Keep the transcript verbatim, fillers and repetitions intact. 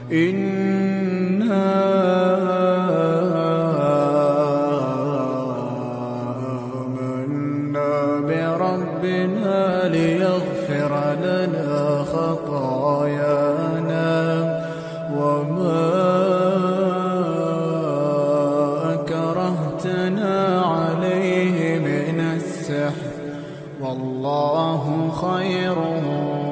إنا آمنا بربنا ليغفر لنا خطايانا وما أكرهتنا عليه من السحر والله خير